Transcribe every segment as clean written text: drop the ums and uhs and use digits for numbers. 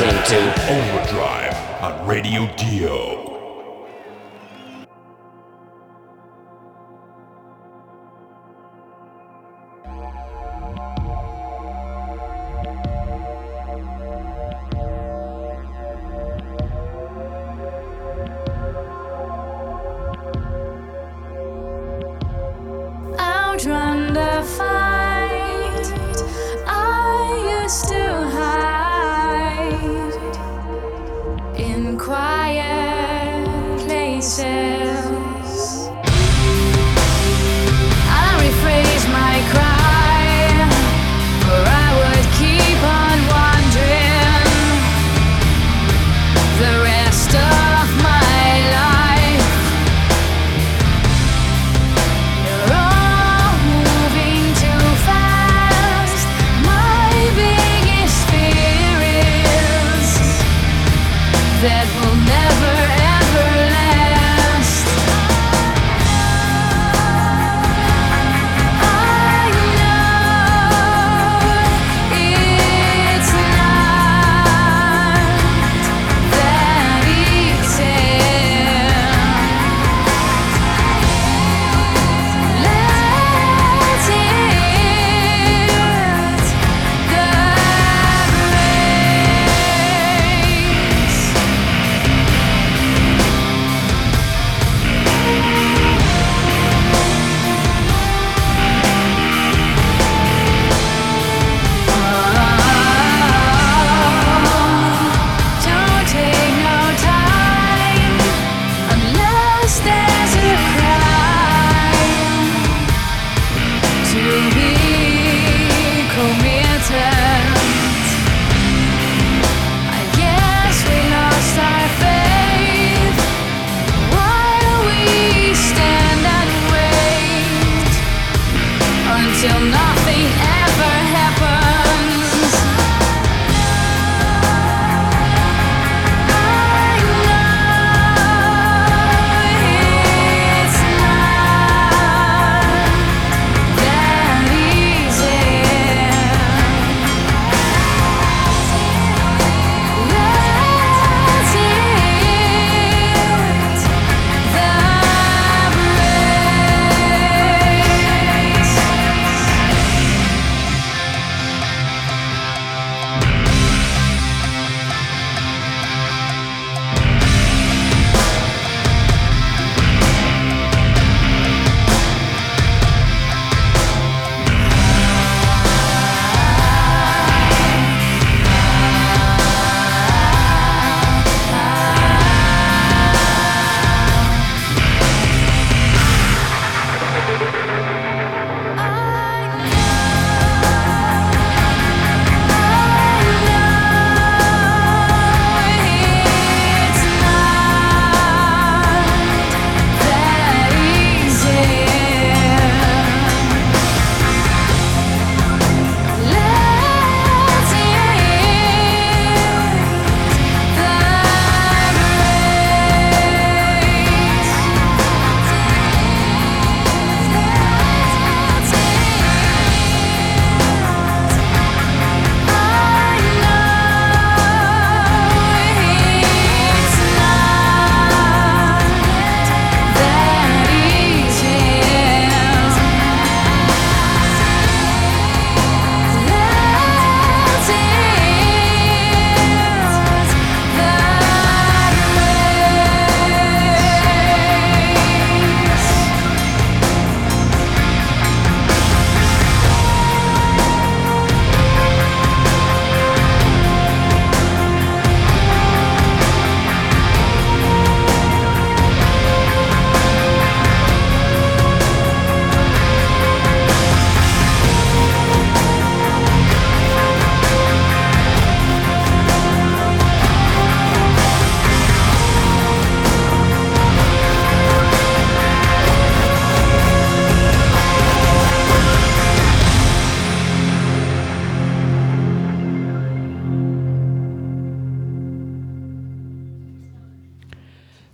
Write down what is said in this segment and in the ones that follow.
listening to Overdrive on Radio Dio. Outrun the fight I used to hide in quiet places. I rephrase my cry, for I would keep on wandering the rest of my life. Moving too fast, my being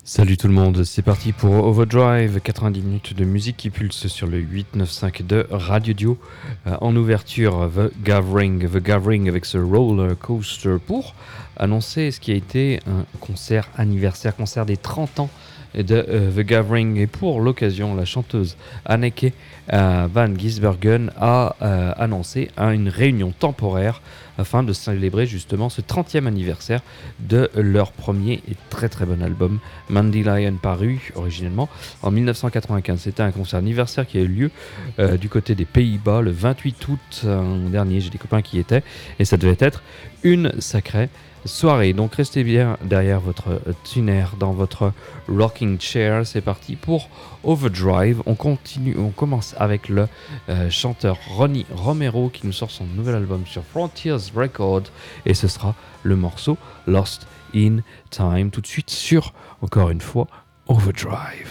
Salut tout le monde, c'est parti pour Overdrive, 90 minutes de musique qui pulse sur le 895 de Radio Dio. En ouverture, The Gathering avec ce roller coaster pour annoncer ce qui a été un concert des 30 ans de The Gathering. Et pour l'occasion, la chanteuse Anneke van Gisbergen a annoncé une réunion temporaire afin de célébrer justement ce 30e anniversaire de leur premier et très très bon album Mandy Lion, paru originellement en 1995. C'était un concert anniversaire qui a eu lieu du côté des Pays-Bas le 28 août dernier. J'ai des copains qui y étaient et ça devait être une sacrée soirée. Donc restez bien derrière votre tuner, dans votre rocking chair. C'est parti pour Overdrive. On commence avec le chanteur Ronnie Romero qui nous sort son nouvel album sur Frontiers Records et ce sera le morceau Lost in Time. Tout de suite sur, encore une fois, Overdrive.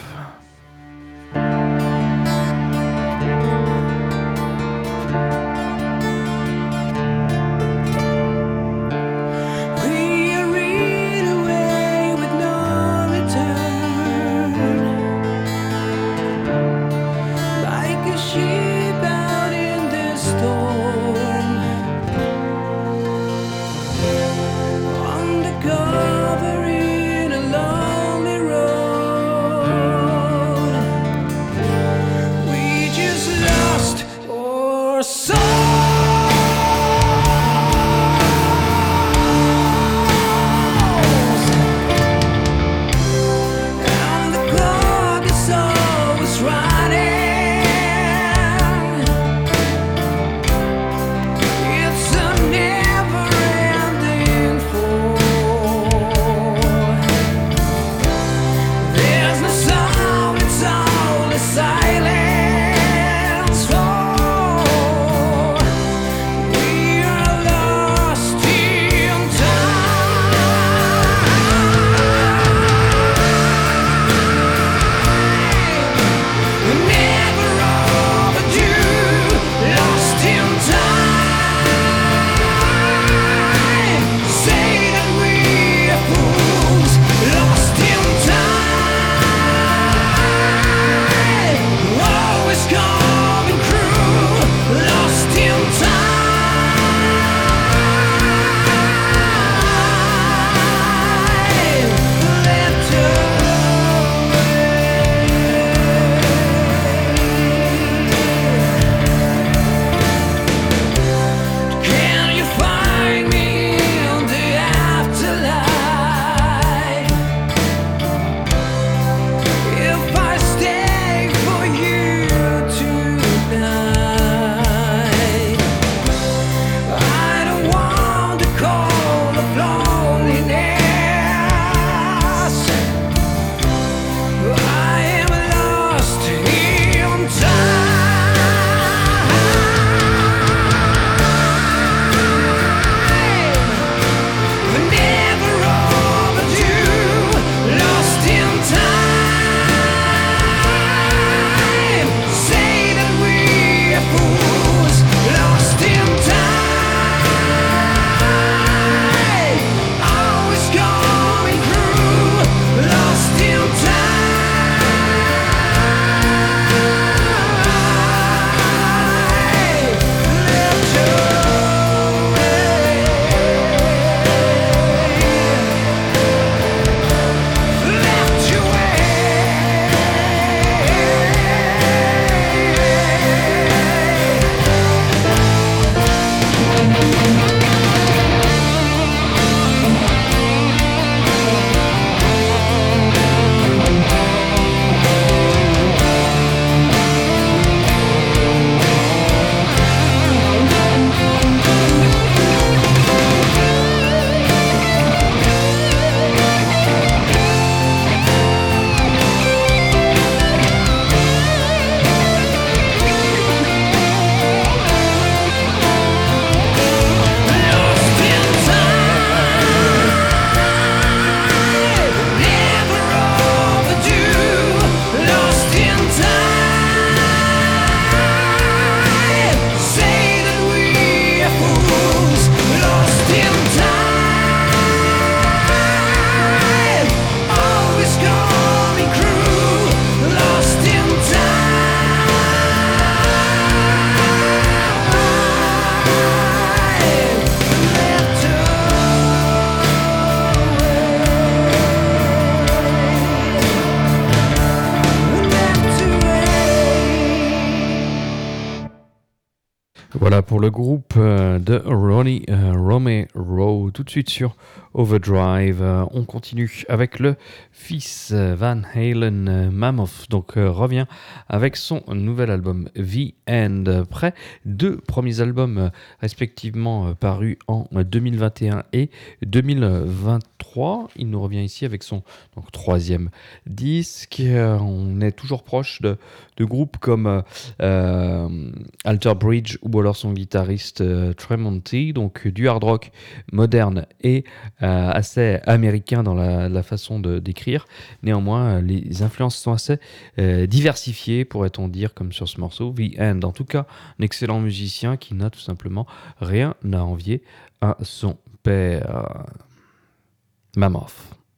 Voilà pour le groupe de Ronnie Romero, tout de suite sur Overdrive. On continue avec le fils Van Halen, Mammoth, donc revient avec son nouvel album The End. Après deux premiers albums respectivement parus en 2021 et 2023, il nous revient ici avec son troisième disque. On est toujours proche de groupes comme Alter Bridge ou alors son guitariste Tremonti, donc du hard rock moderne et assez américain dans la façon d'écrire. Néanmoins, les influences sont assez diversifiées, pourrait-on dire, comme sur ce morceau, The End. En tout cas, un excellent musicien qui n'a tout simplement rien à envier à son père. Mammoth.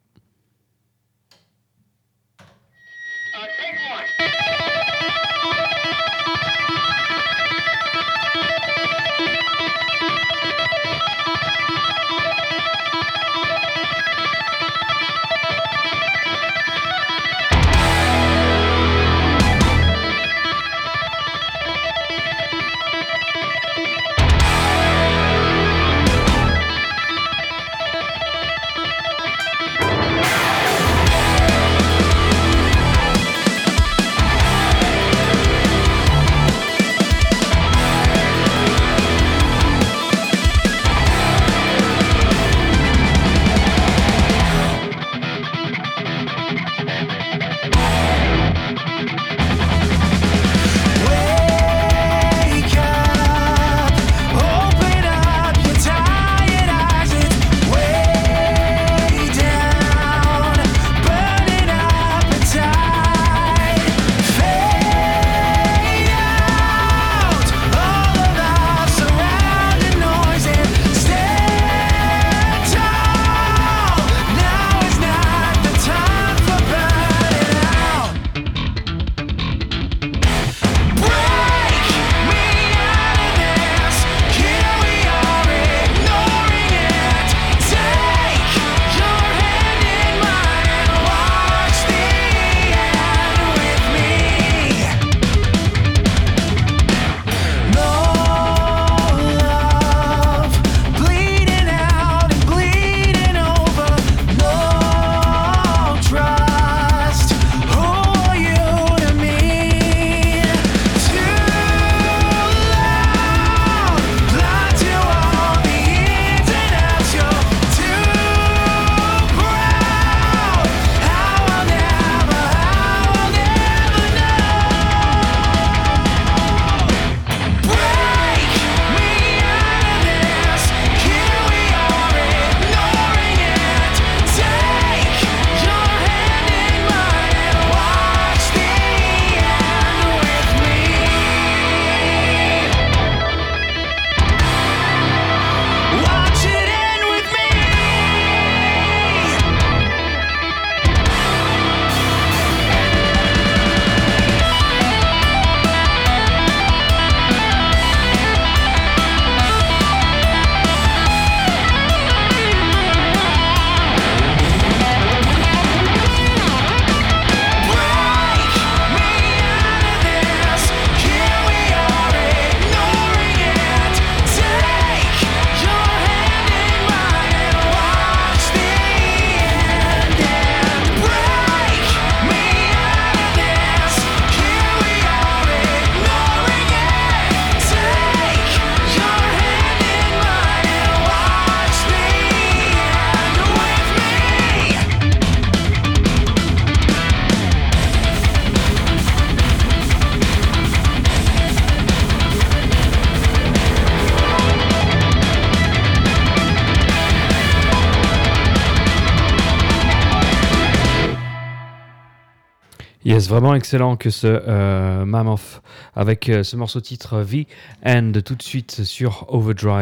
Yes, vraiment excellent que ce Mammoth avec ce morceau titre The End tout de suite sur Overdrive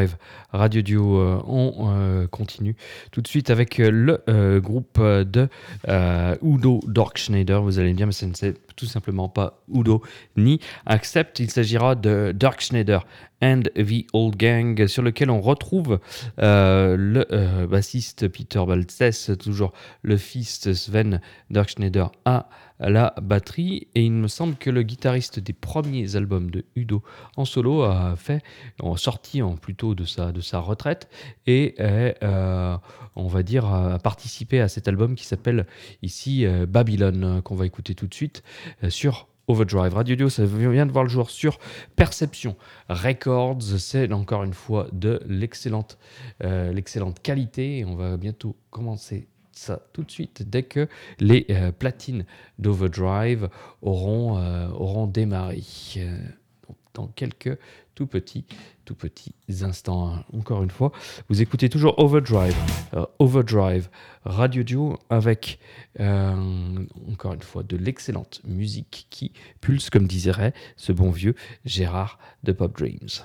Radio Duo. On continue tout de suite avec le groupe de Udo Dirkschneider. Vous allez me dire, mais ce n'est tout simplement pas Udo ni Accept. Il s'agira de Dirkschneider and the Old Gang, sur lequel on retrouve le bassiste Peter Baltzes, toujours le fils de Sven Dirkschneider à la batterie, et il me semble que le guitariste des premiers albums de Udo en solo a sorti plutôt de sa retraite et on va dire a participé à cet album qui s'appelle ici Babylon, qu'on va écouter tout de suite sur Overdrive. Radio Dio, ça vient de voir le jour sur Perception Records. C'est encore une fois de l'excellente qualité, et on va bientôt commencer ça tout de suite dès que les platines d'Overdrive auront démarré. Dans quelques tout petits instants. Encore une fois, vous écoutez toujours Overdrive Radio Duo avec encore une fois de l'excellente musique qui pulse, comme dirait ce bon vieux Gérard de Pop Dreams.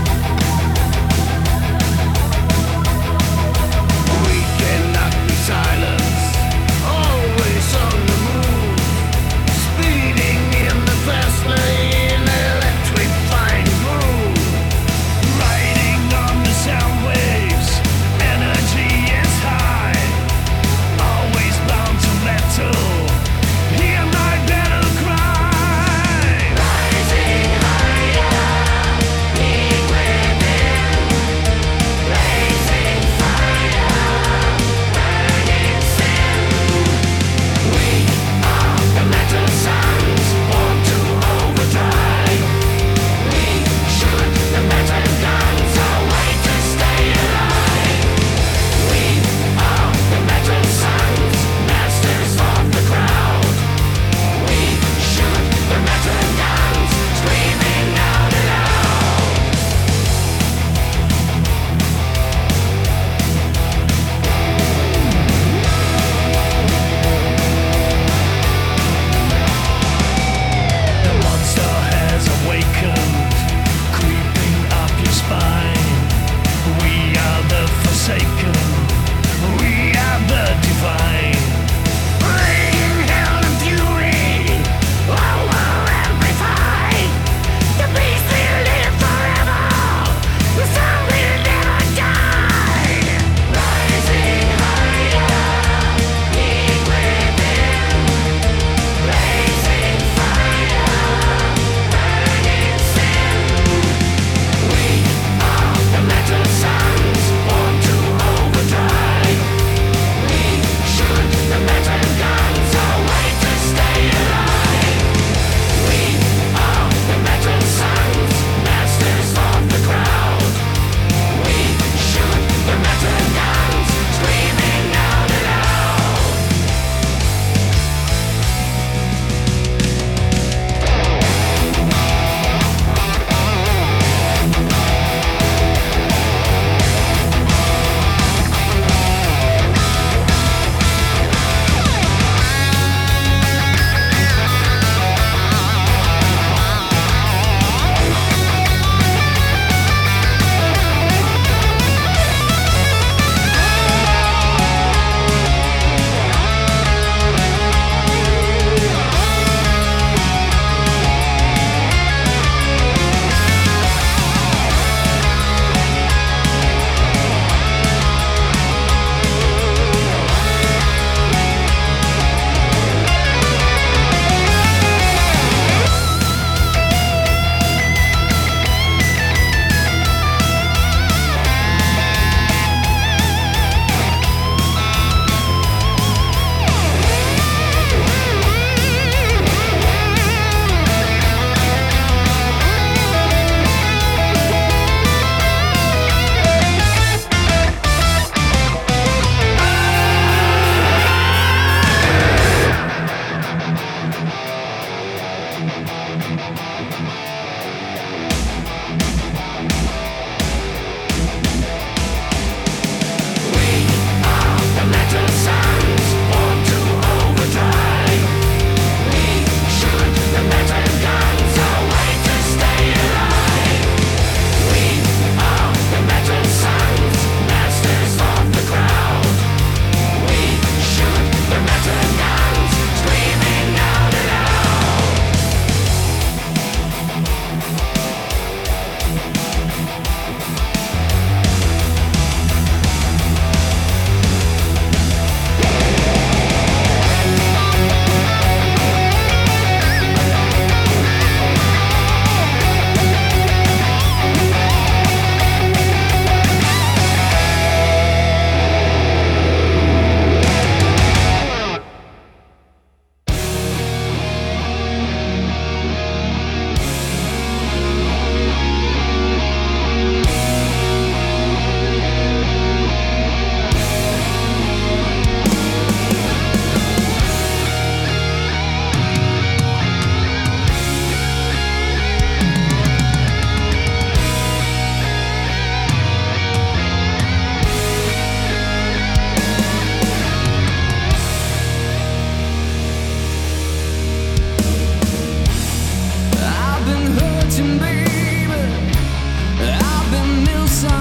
We cannot be silent.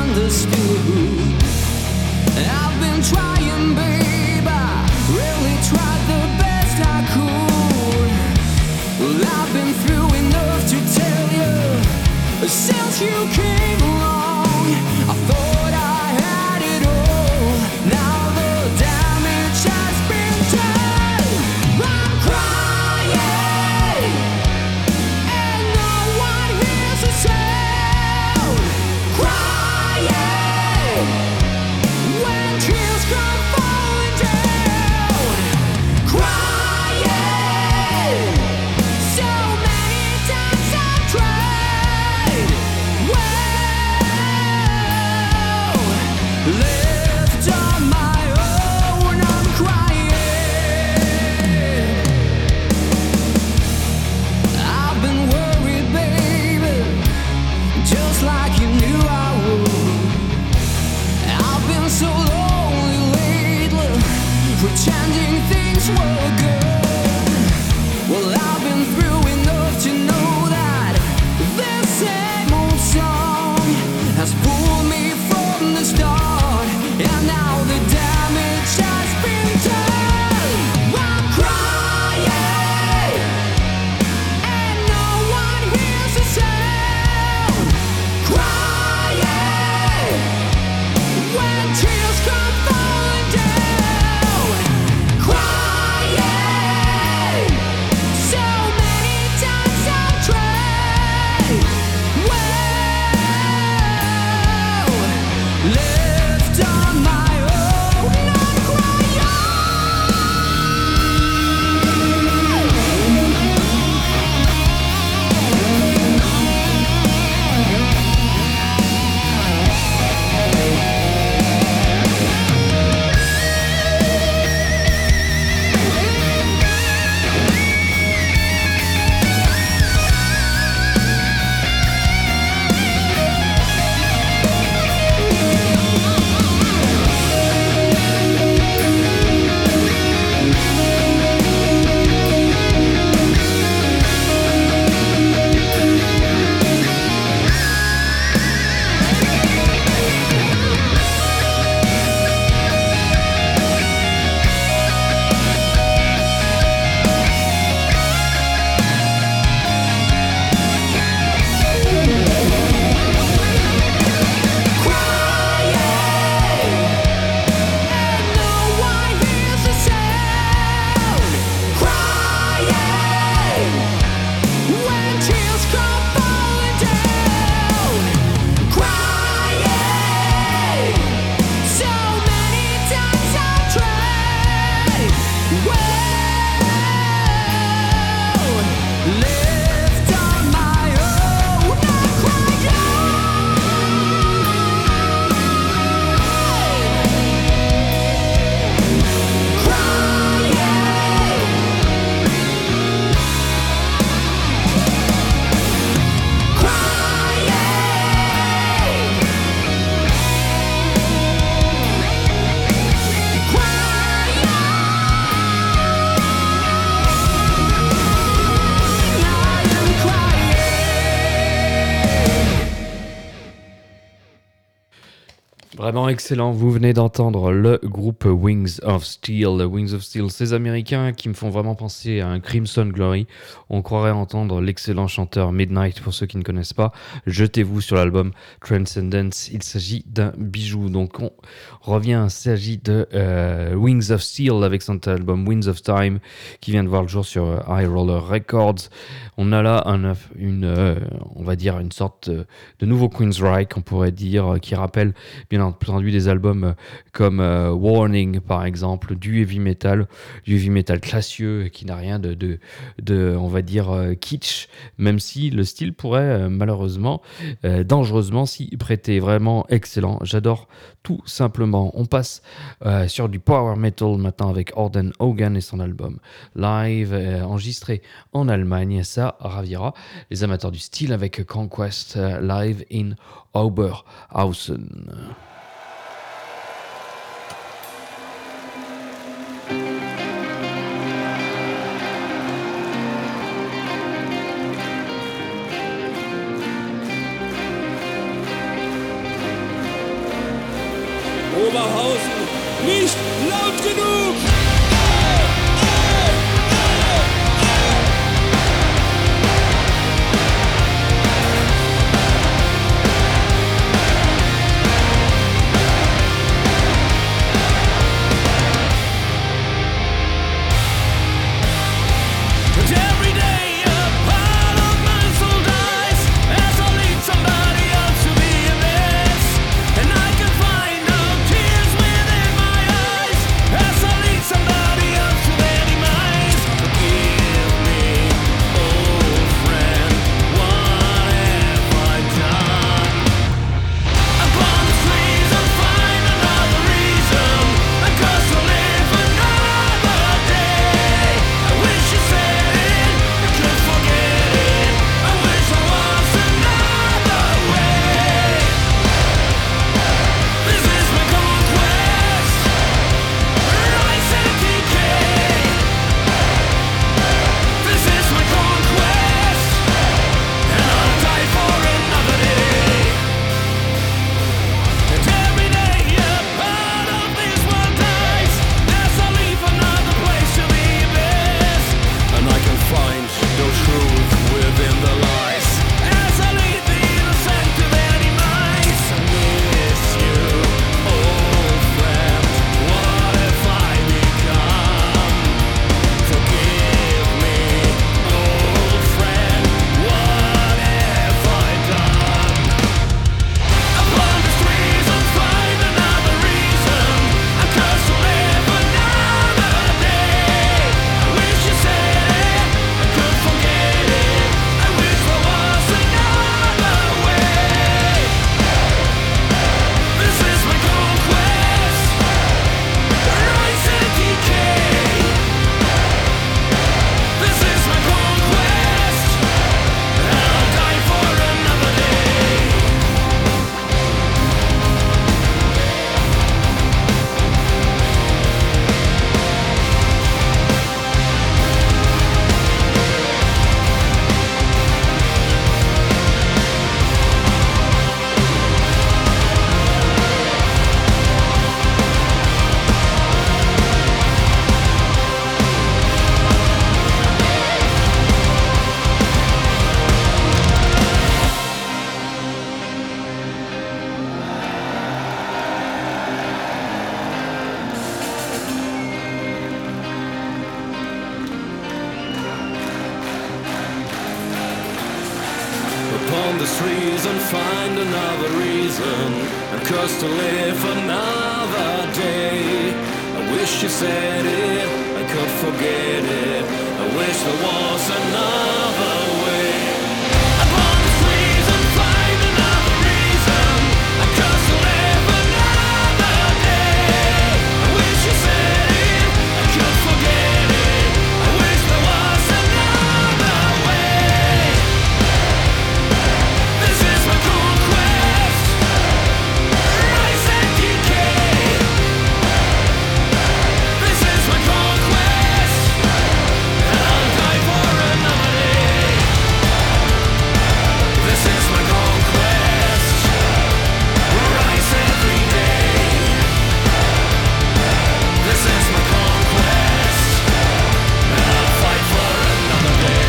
understood. I've been trying, babe, I really tried the best I could. Well, I've been through enough to tell you, since you came along, I thought I had it all. Now the damage has been done. I'm crying, and no one hears a sound. Crying when tears come falling down. Crying so many times I've tried. Well, left on my own, I'm crying. I've been worried, baby, just like you knew I would. I've been so lonely lately, pretending things were good. Well, I've been through enough to know that this same old song has pulled me from the start, and now the damage has been done. I'm crying, and no one hears a sound. Crying when tears come falling down. Crying so many times I've tried. Well, left on my own, I'm crying. Vraiment excellent, vous venez d'entendre le groupe Wings of Steel. Wings of Steel, ces Américains qui me font vraiment penser à un Crimson Glory. On croirait entendre l'excellent chanteur Midnight, pour ceux qui ne connaissent pas. Jetez-vous sur l'album Transcendence, il s'agit d'un bijou. Donc on revient, il s'agit de Wings of Steel avec son album Winds of Time qui vient de voir le jour sur High Roller Records. On a là on va dire une sorte de nouveau Queensryche, on pourrait dire, qui rappelle bien entendu des albums comme Warning par exemple, du heavy metal classieux qui n'a rien de on va dire kitsch, même si le style pourrait malheureusement dangereusement s'y prêter. Vraiment excellent, j'adore tout simplement. On passe sur du power metal maintenant avec Orden Hogan et son album live enregistré en Allemagne. Ça ravira les amateurs du style avec Conquest live in Oberhausen. the streets and find another reason, and curse to live another day. I wish you said it, I could forget it. I wish there was another way. Upon the streets and find another reason, and curse to live another day. I wish you said it, I could forget it. I wish there was another way. This is my conquest, rise and decay. This is my conquest, and I'll die for another day. This is my conquest, rise every day. This is my conquest, and I'll fight for another day.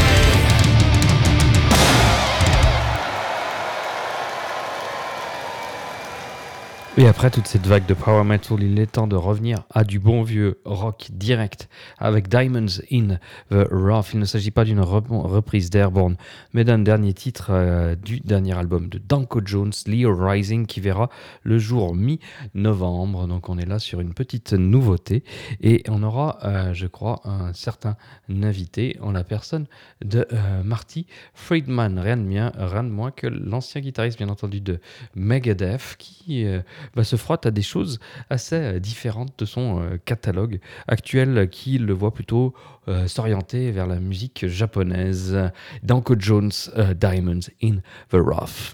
Et après toute cette vague de power metal, il est temps de revenir à du bon vieux rock direct avec Diamonds in the Rough. Il ne s'agit pas d'une reprise d'Airborne, mais d'un dernier titre du dernier album de Danko Jones, Leo Rising, qui verra le jour mi-novembre. Donc on est là sur une petite nouveauté et on aura, je crois, un certain invité en la personne de Marty Friedman, rien de moins que l'ancien guitariste bien entendu de Megadeth, qui se frotte à des choses assez différentes de son catalogue actuel, qui le voit plutôt s'orienter vers la musique japonaise. Danko Jones, Diamonds in the Rough.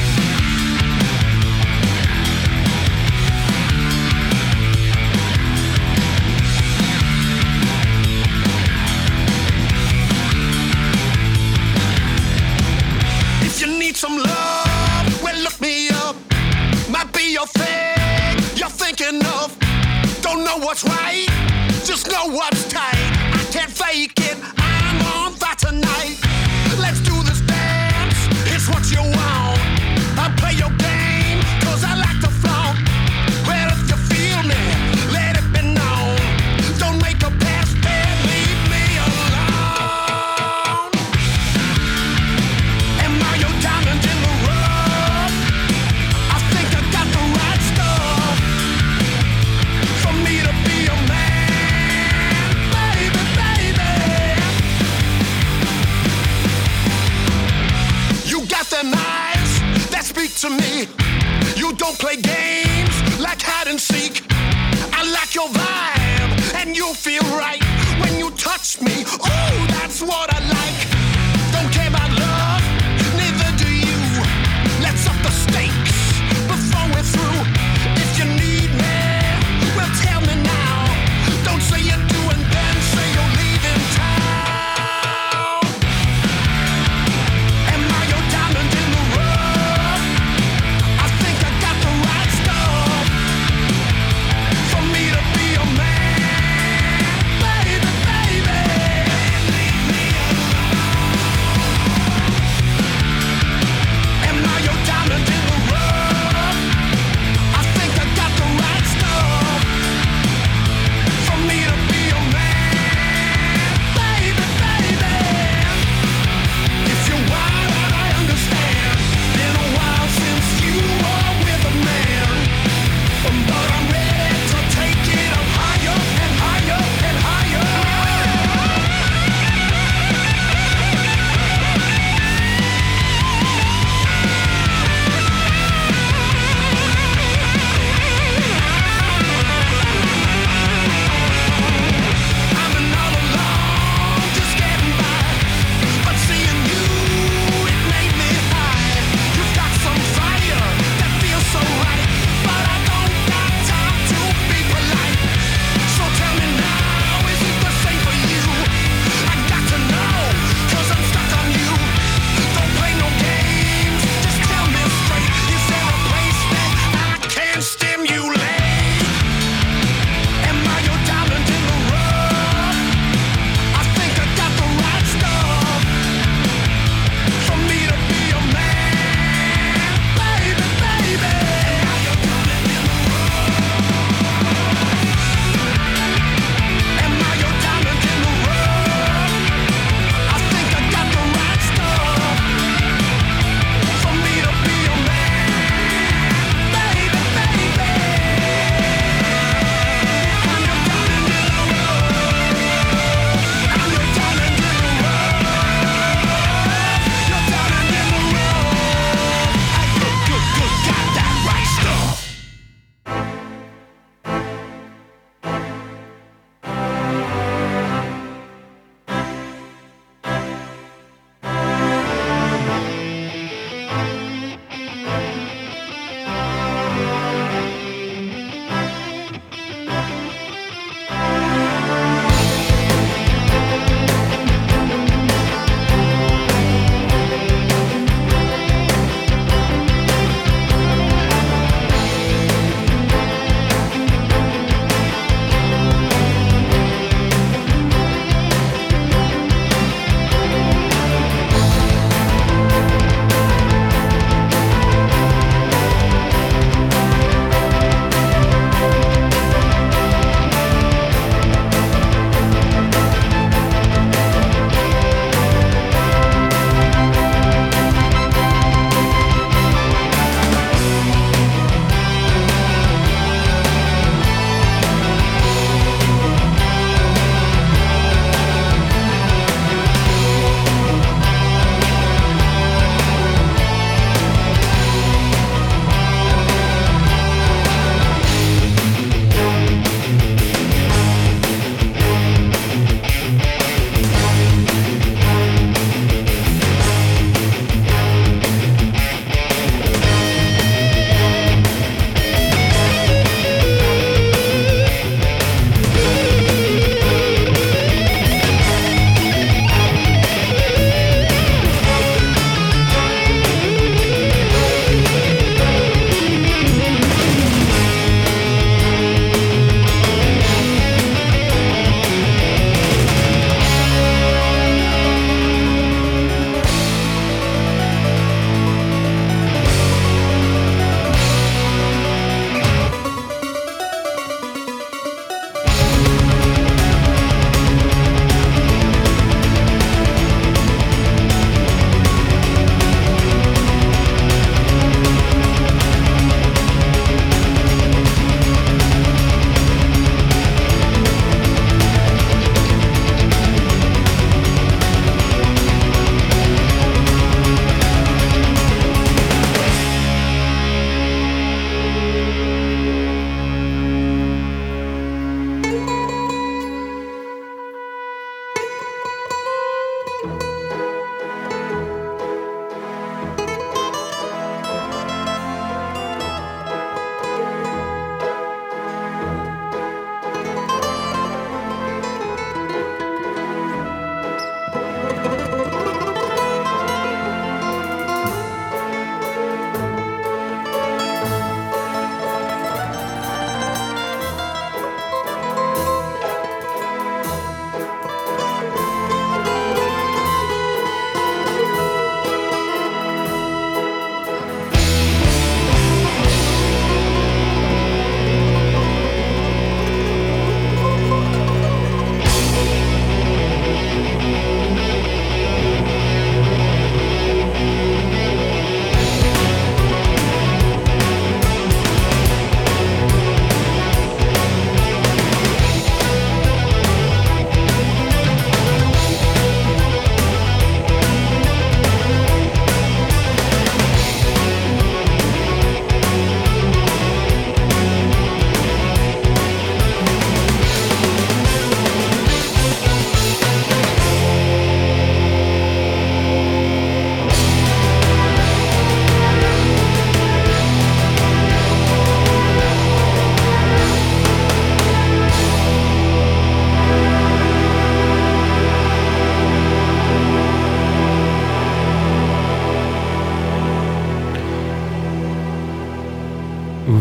If you need some love, well look me up. Might be your thing you're thinking of. Don't know what's right, just know what's tight. I can't fake it, I'm on that tonight. Let's do this dance, it's what you want. I'll play your game, cause I like to flaunt. Well, if you feel me, let it be known. Don't make a pass, man, leave me alone. Am I your diamond in the rough? I think I got the right stuff for me to be a man, baby, baby. You got them eyes that speak to me. You don't play games like hide and seek. I like your vibe and you feel right when you touch me. Oh, that's what I like. Don't care about love, neither do you. Let's up the stakes before we're through. If you need me, well tell me now. Don't say you do and then say you're leaving town. Am I your diamond in the rough? I think I got the right stuff for me to be a man, baby, baby.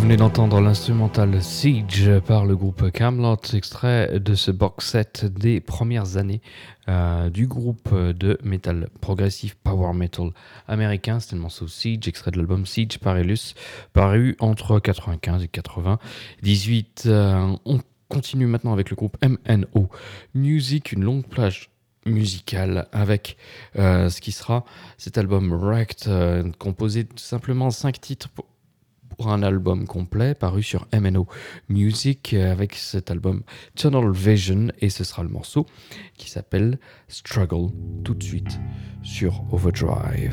venez d'entendre l'instrumental Siege par le groupe Camelot, extrait de ce box set des premières années du groupe de metal progressif power metal américain. C'était le morceau Siege, extrait de l'album Siege Parellus, paru entre 95 et 98. On continue maintenant avec le groupe MNO Music, une longue plage musicale avec ce qui sera cet album Wrecked, composé de simplement 5 titres pour un album complet paru sur MNO Music avec cet album Tunnel Vision, et ce sera le morceau qui s'appelle Struggle, tout de suite sur Overdrive.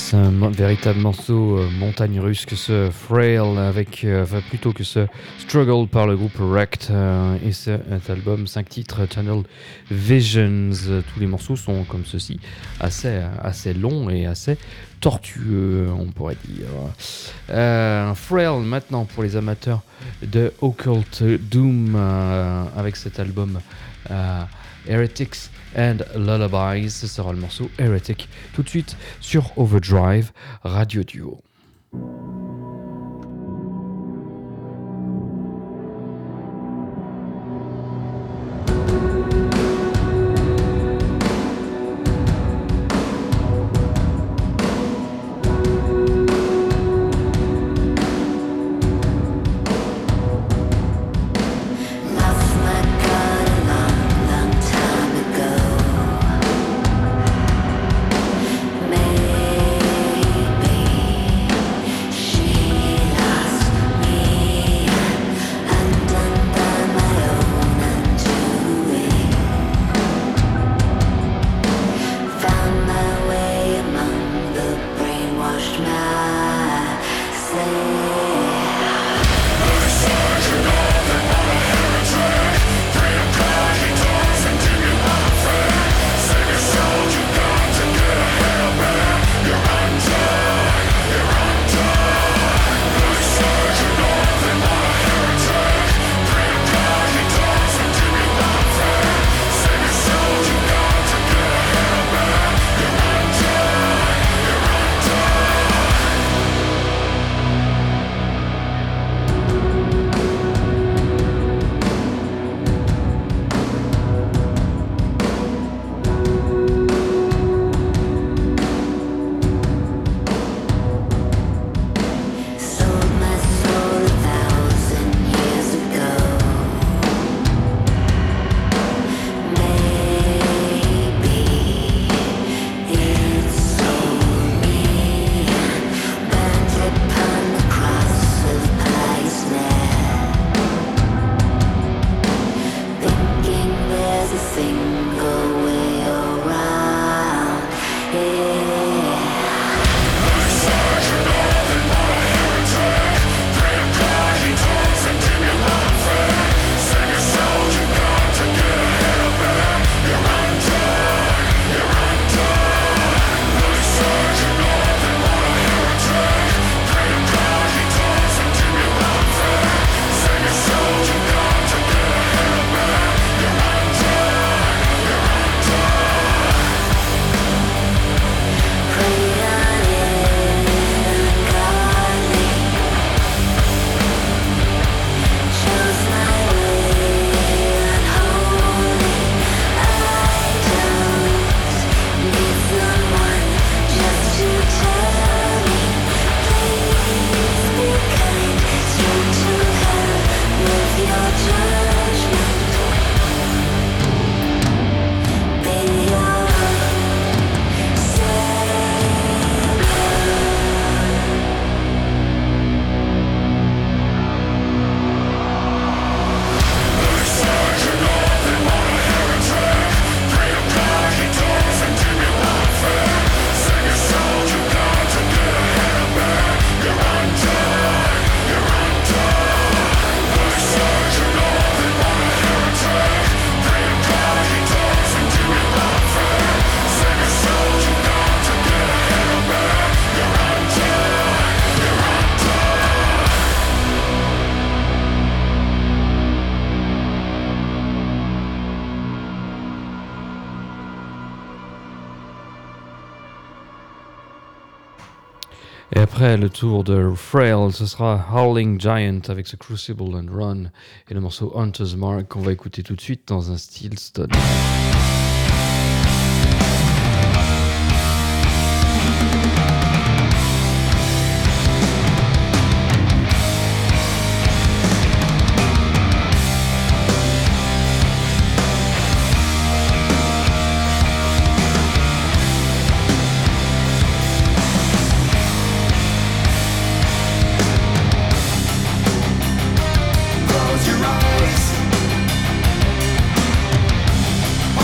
C'est un véritable morceau montagne russe que ce Frail avec, plutôt que ce Struggle par le groupe Wrecked et cet album 5 titres Channel Visions. Tous les morceaux sont comme ceci, assez longs et assez tortueux, on pourrait dire. Frail maintenant pour les amateurs de Occult Doom avec cet album Heretics and Lullabies. Ce sera le morceau Heretic tout de suite sur Overdrive Radio Duo. Et après le tour de Frail, ce sera Howling Giant avec ce Crucible and Run et le morceau Hunter's Mark qu'on va écouter tout de suite dans un style stone. Close your eyes.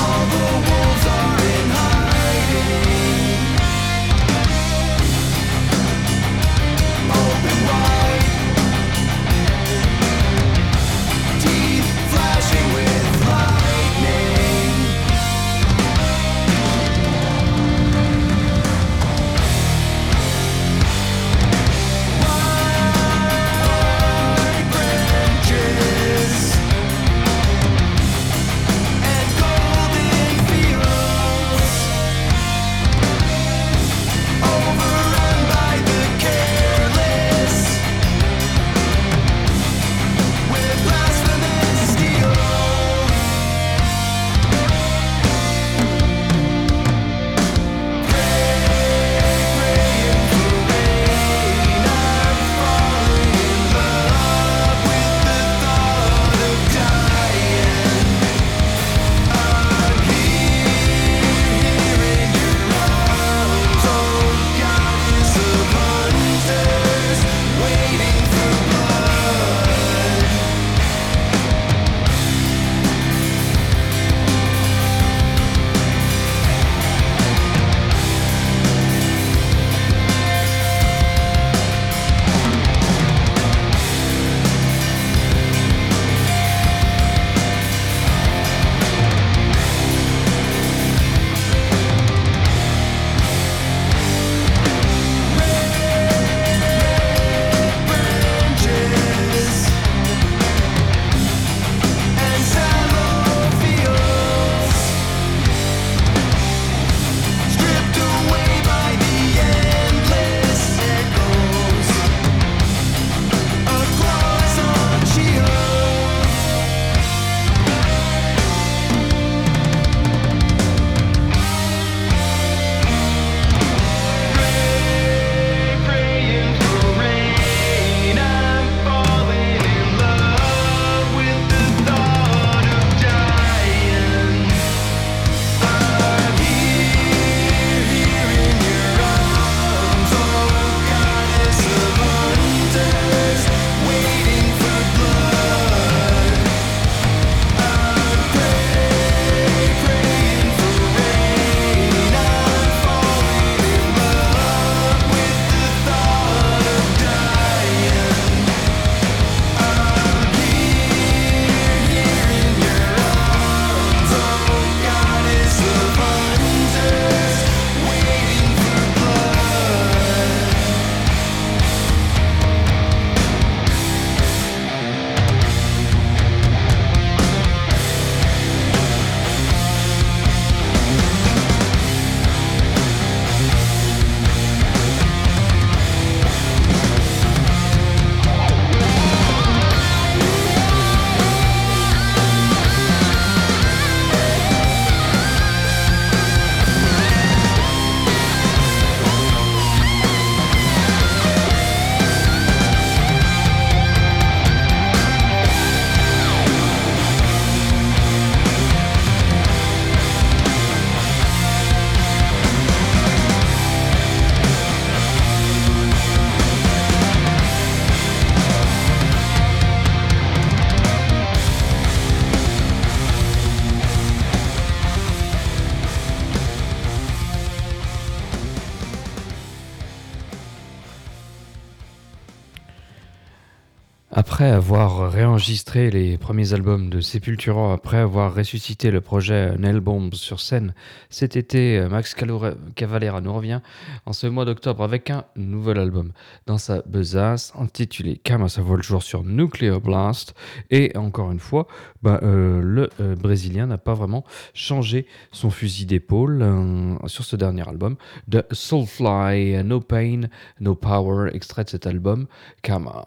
Après avoir réenregistré les premiers albums de Sepultura, après avoir ressuscité le projet Nail Bombs sur scène, cet été, Max Cavalera nous revient en ce mois d'octobre avec un nouvel album dans sa besace intitulé Kama, ça voit le jour sur Nuclear Blast. Et encore une fois, le Brésilien n'a pas vraiment changé son fusil d'épaule sur ce dernier album de Soulfly, No Pain, No Power, extrait de cet album Kama.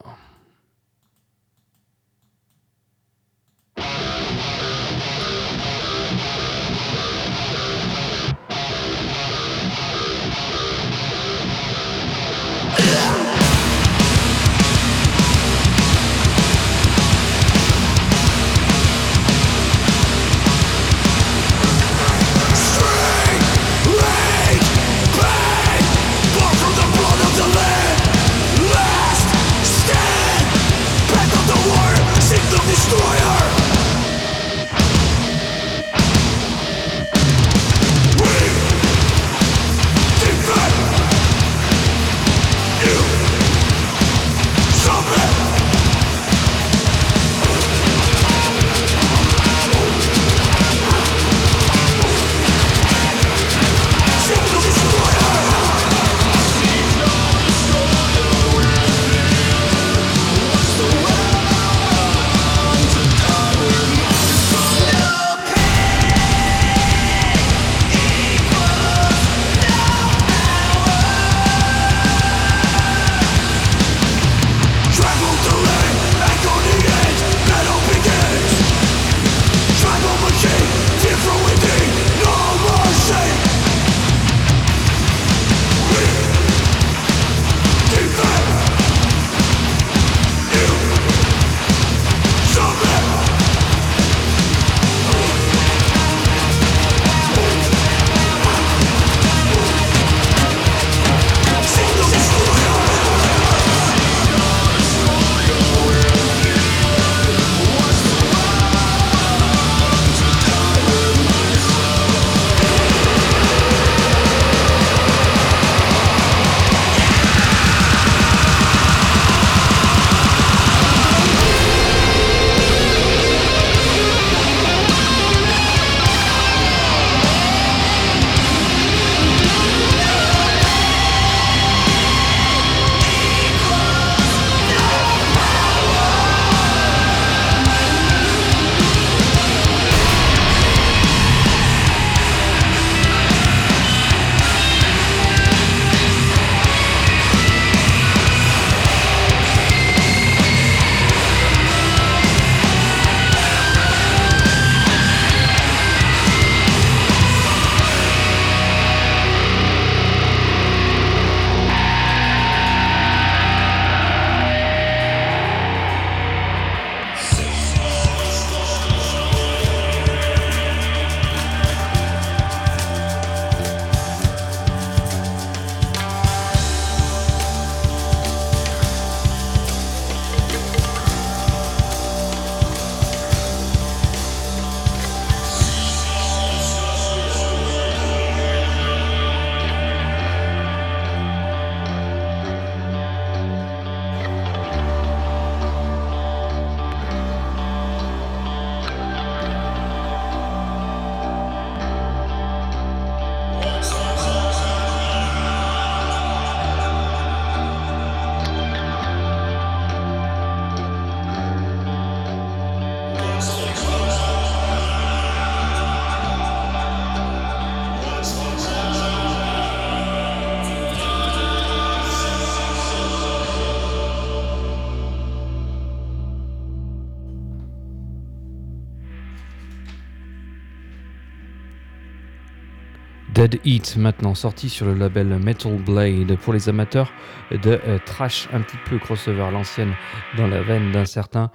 Dead Heat, maintenant sorti sur le label Metal Blade pour les amateurs de trash un petit peu crossover à l'ancienne dans la veine d'un certain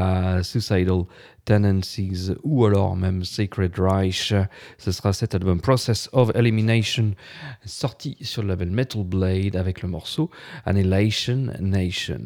Suicidal Tendencies ou alors même Sacred Reich. Ce sera cet album Process of Elimination sorti sur le label Metal Blade avec le morceau Annihilation Nation.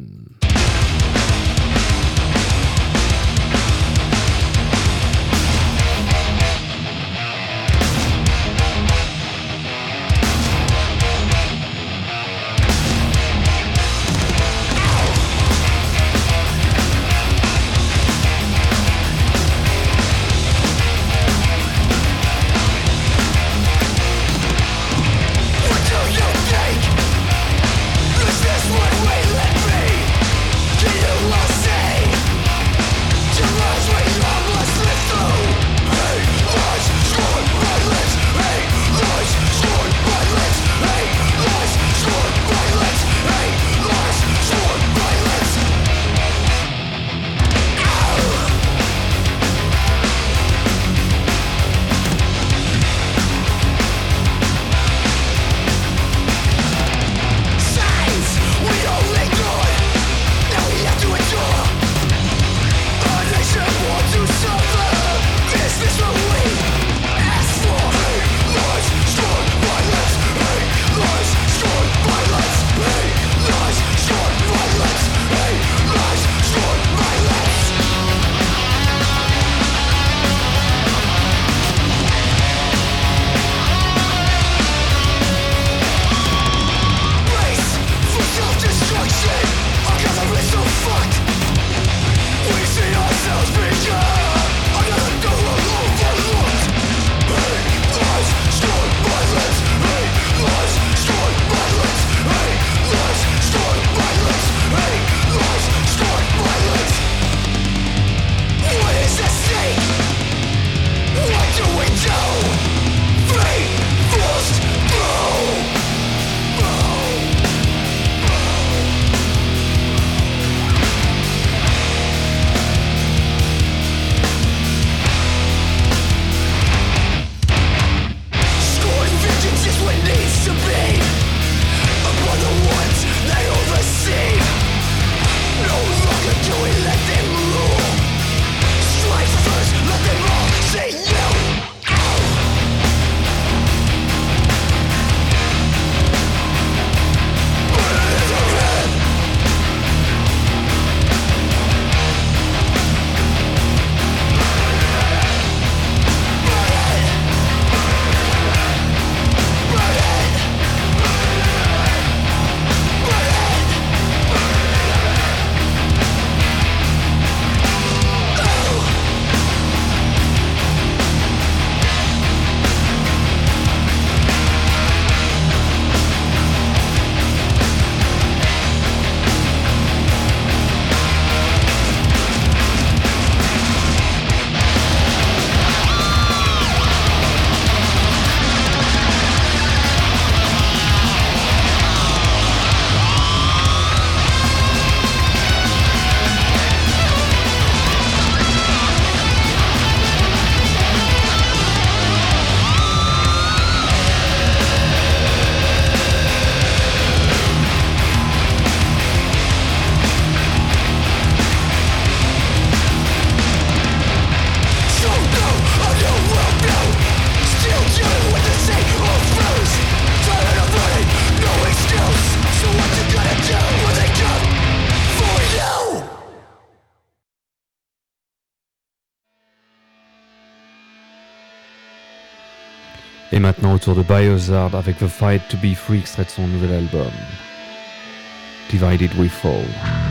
maintenant autour de Biohazard avec The Fight to Be Free, extrait de son nouvel album Divided We Fall.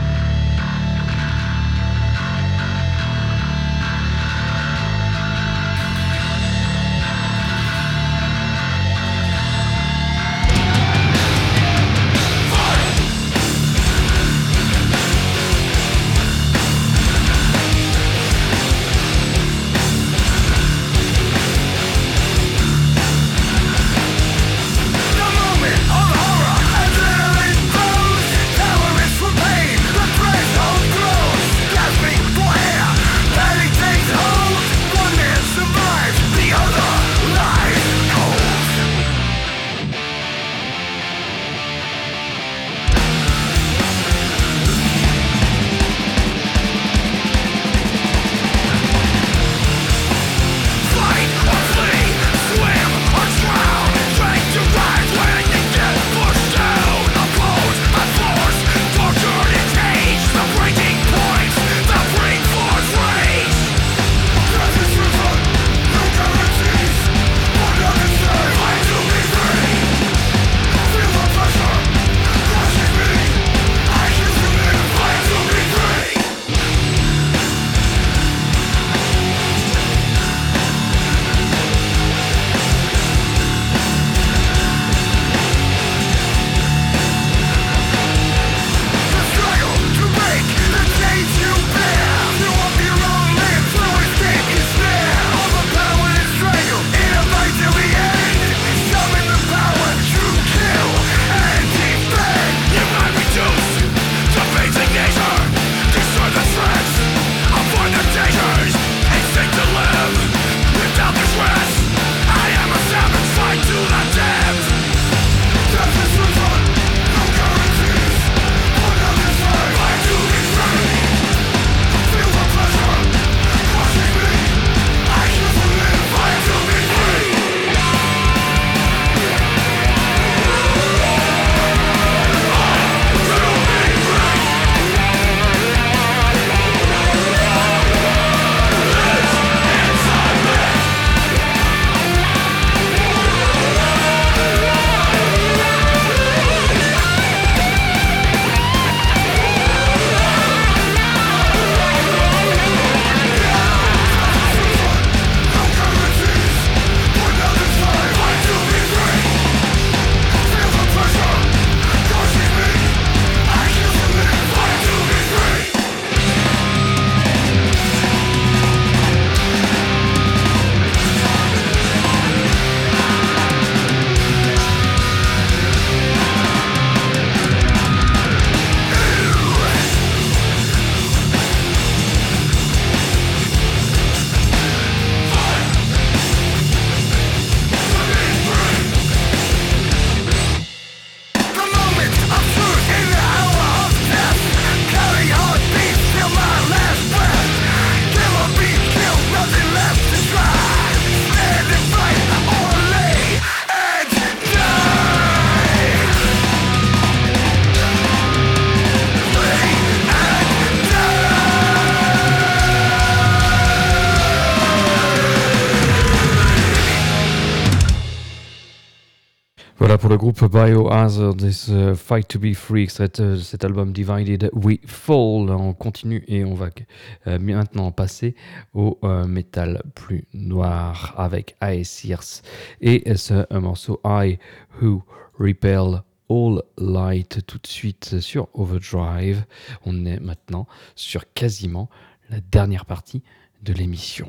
Voilà pour le groupe Biohazard et Fight to Be Free, extrait de cet album Divided We Fall. On continue et on va maintenant passer au métal plus noir avec Aesirs et ce morceau I Who Repel All Light tout de suite sur Overdrive. On est maintenant sur quasiment la dernière partie de l'émission.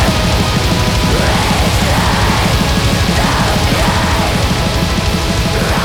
Yeah.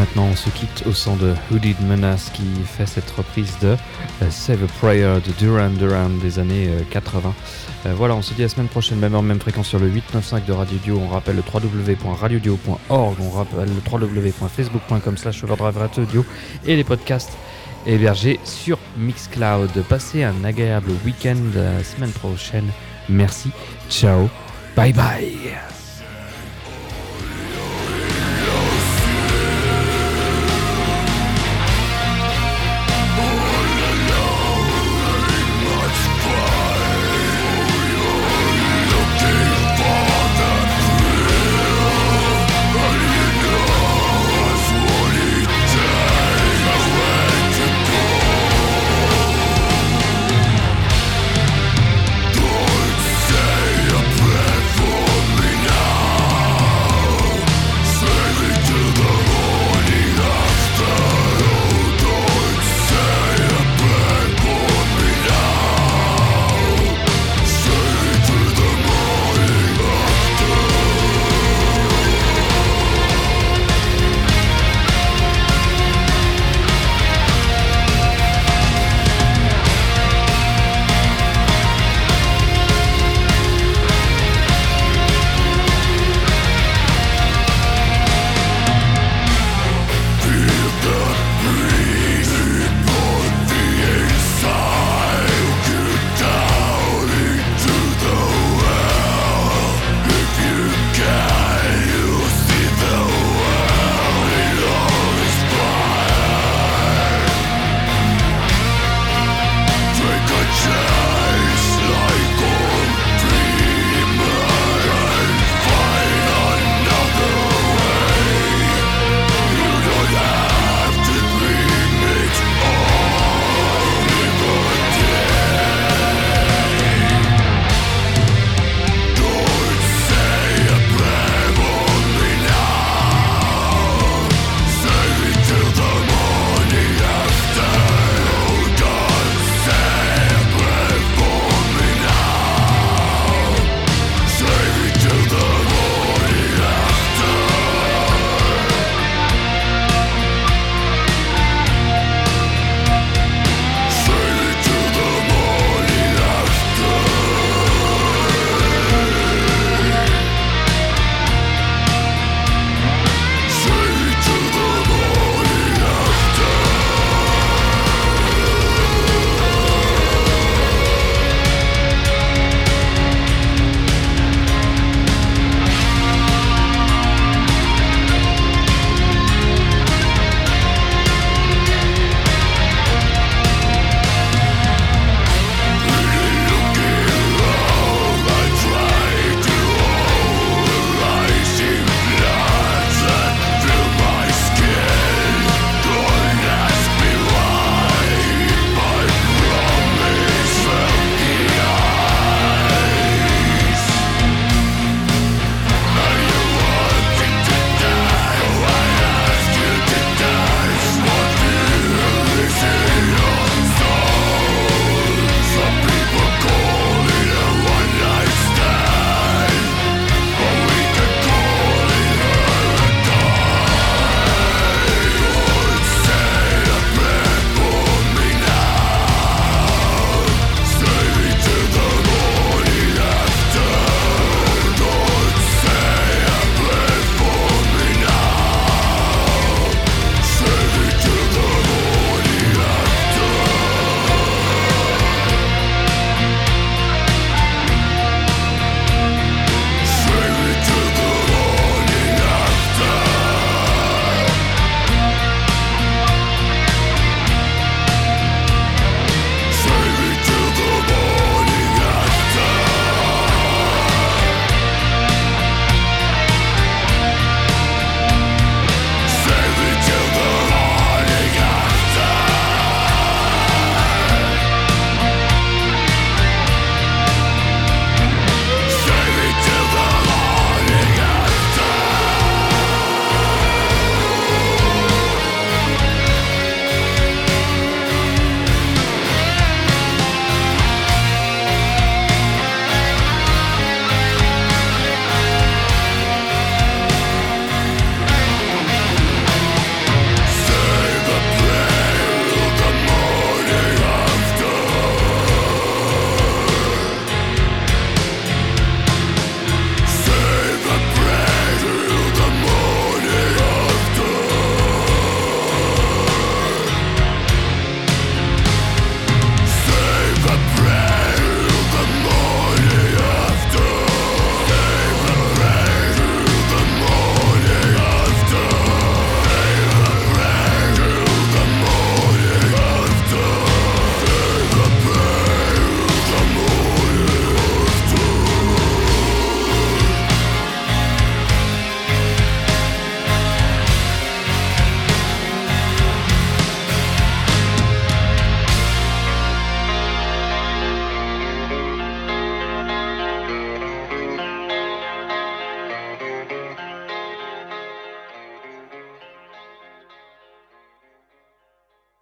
maintenant on se quitte au son de Hooded Menace qui fait cette reprise de Save a Prayer de Duran Duran des années 80. Voilà, on se dit la semaine prochaine, même heure, même fréquence sur le 895 de Radio Dio. On rappelle le www.radiodio.org, on rappelle le www.facebook.com/Overdrive Radio et les podcasts hébergés sur Mixcloud. Passez un agréable week-end la semaine prochaine. Merci, ciao, bye bye.